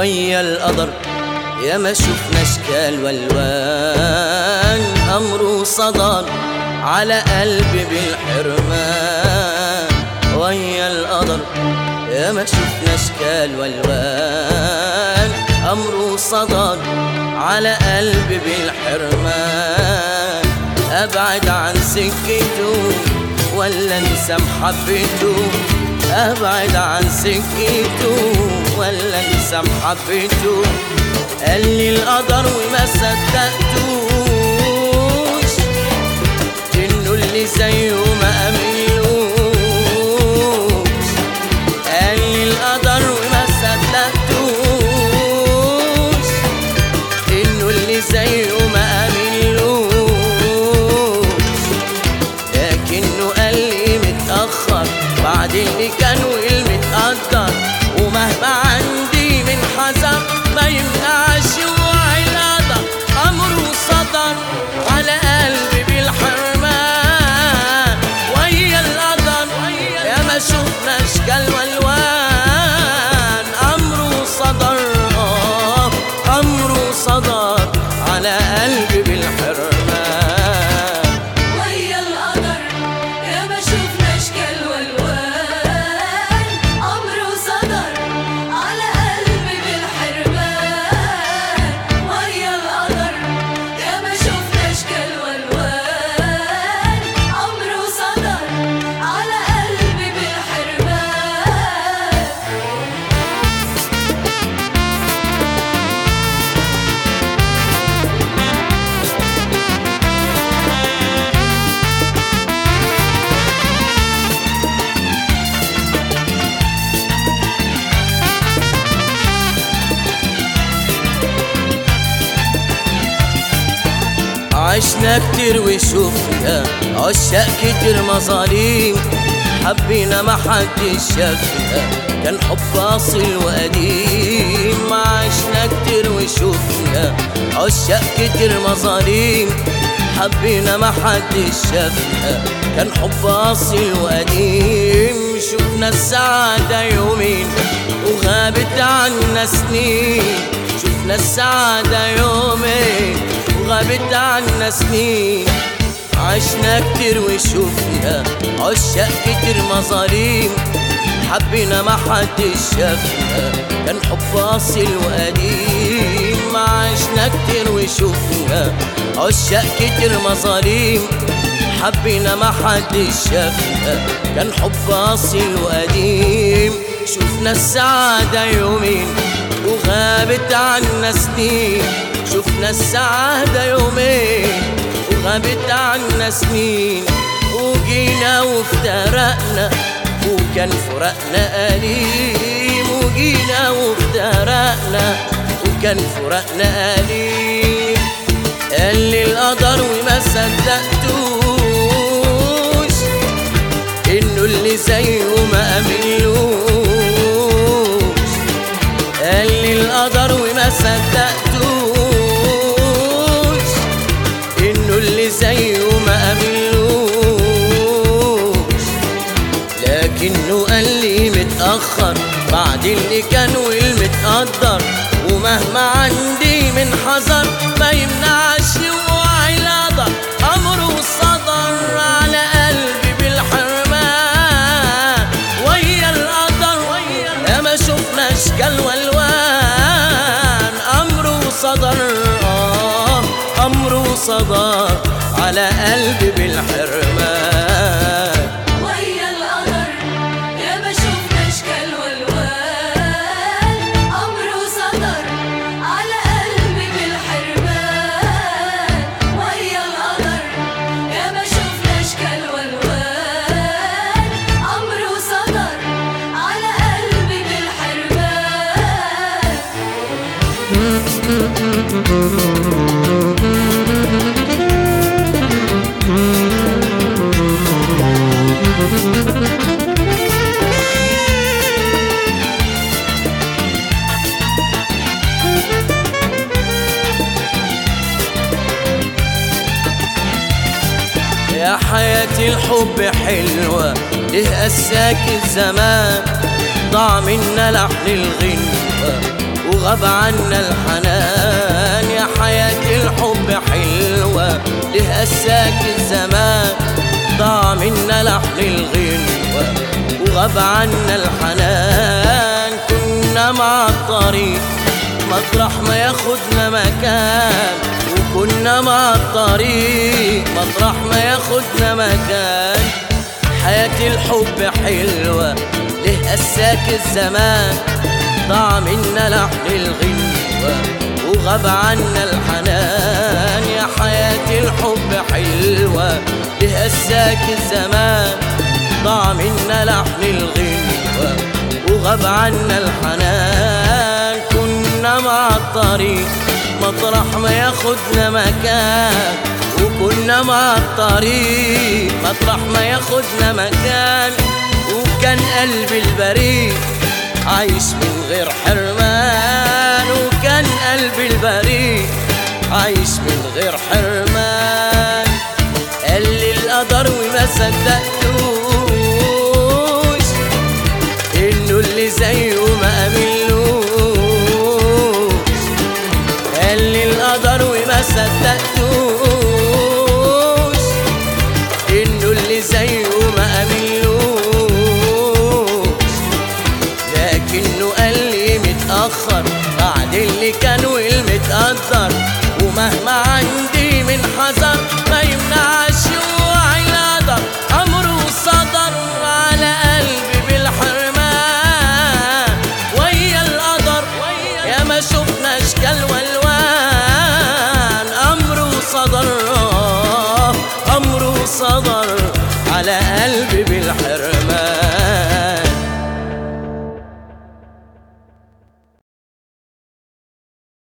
ويا القدر يا ما شفنا اشكال والوان، امره صدر على قلبي بالحرمان. ويا القدر يا ما شفنا اشكال والوان، امره صدر على قلبي بالحرمان. ابعد عن سكته ولا انسى محبته، ابعد عن سكته ولا انسى محبته. قال لي القدر وما صدقتوش، انه اللي زيه ما امنلوش. قال لي القدر وما صدقتوش، انه اللي زيه ما امنلوش. لكنه قال لي متأخر بعد اللي كان والمتقدر، ومهما عندي من حذر ما يمنعش وعي القدر. امره صدر على قلبي بالحرمان. ويا القدر يا ما شفنا اشكال والوان، امره صدر امره صدر على قلبي بالحرمان. ويا القدر يا ما شفنا اشكال والوان، امره صدر على قلبي بالحرمان. ويا القدر يا ما شفنا اشكال والوان، امره صدر على قلبي بالحرمان. عشنا كتير وشوفنا عشاق كتير مظاليم، حبينا ما حدش شافنا كان حب اصيل وقديم. عشنا كتير وشوفنا عشاق كتير مظاليم، حبينا ما حدش شافنا كان حب اصيل وقديم. شفنا السعادة يومين وغابت عنا سنين، شفنا السعادة يومين وغابت عنا سنين. عشنا كتير وشوفنا عشاق كتير مظاليم، حبينا ما حدش شافنا كان حب اصيل وقديم. عشنا كتير وشوفنا عشاق كتير مظاليم، حبينا ما حدش شافنا كان حب اصيل وقديم. شفنا السعادة يومين وغابت عنا سنين، شفنا السعادة يومين وغابت عنا سنين. وجينا وافترقنا وكان فراقنا أليم، وجينا وافترقنا وكان فراقنا أليم. قال لي القدر وما صدقتوش، إنه اللي زيه ما أمنلوش. قال لي القدر وما صدقتوش، إنه اللي زيه ما أمنلوش. لكنه قال لي متأخر بعد اللي كان والمتقدر، ومهما عندي من حذر ما يمنعش وعي القدر. أمره صدر على قلبي بالحرمان. ويا القدر يا ما شفنا اشكال والوان، امره صدر امره صدر على قلبي بالحرمان. ويا القدر يا ما شفنا اشكال والوان، امره صدر على قلبي بالحرمان. ويا القدر يا ما شفنا اشكال والوان، امره صدر على قلبي يا حياتي الحب حلوة ليه قساك الزمان، ضاع منا لحن الغنوة وغاب عنا الحنان. يا حياة الحب حلوة ليه قساك الزمان، ضاع منا لحن الغنوة وغاب عنا الحنان. كنا مع الطريق مطرح ما ياخدنا مكان، وكنا مع الطريق مطرح ما ياخدنا مكان. حياة الحب حلوة ليه قساك الزمان، ضاع منا لحن الغنوة وغاب عنا الحنان. يا حياة الحب حلوة ليه قساك الزمان، ضاع منا لحن الغنوة وغاب عنا الحنان. كنا مع الطريق مطرح ما ياخدنا مكان، وكنا مع الطريق مطرح ما ياخدنا مكان. وكان قلبي البريء عايش من غير حرمان، وكان قلبي البريء عايش من غير حرمان. قال لي القدر وما صدقتوش انه اللي زيه ما قابلوش. قال لي القدر وما صدقتوش انه اللي زيه ما قابلوش. لكنه قال لي متأخر بعد اللي كان والمتقدر، ومهما عندي من حذر ما يمنعش وعي القدر. أمره صدر على قلبي بالحرمان، ويا القدر يا ما شفنا اشكال والوان. أمره صدر أمره صدر على قلبي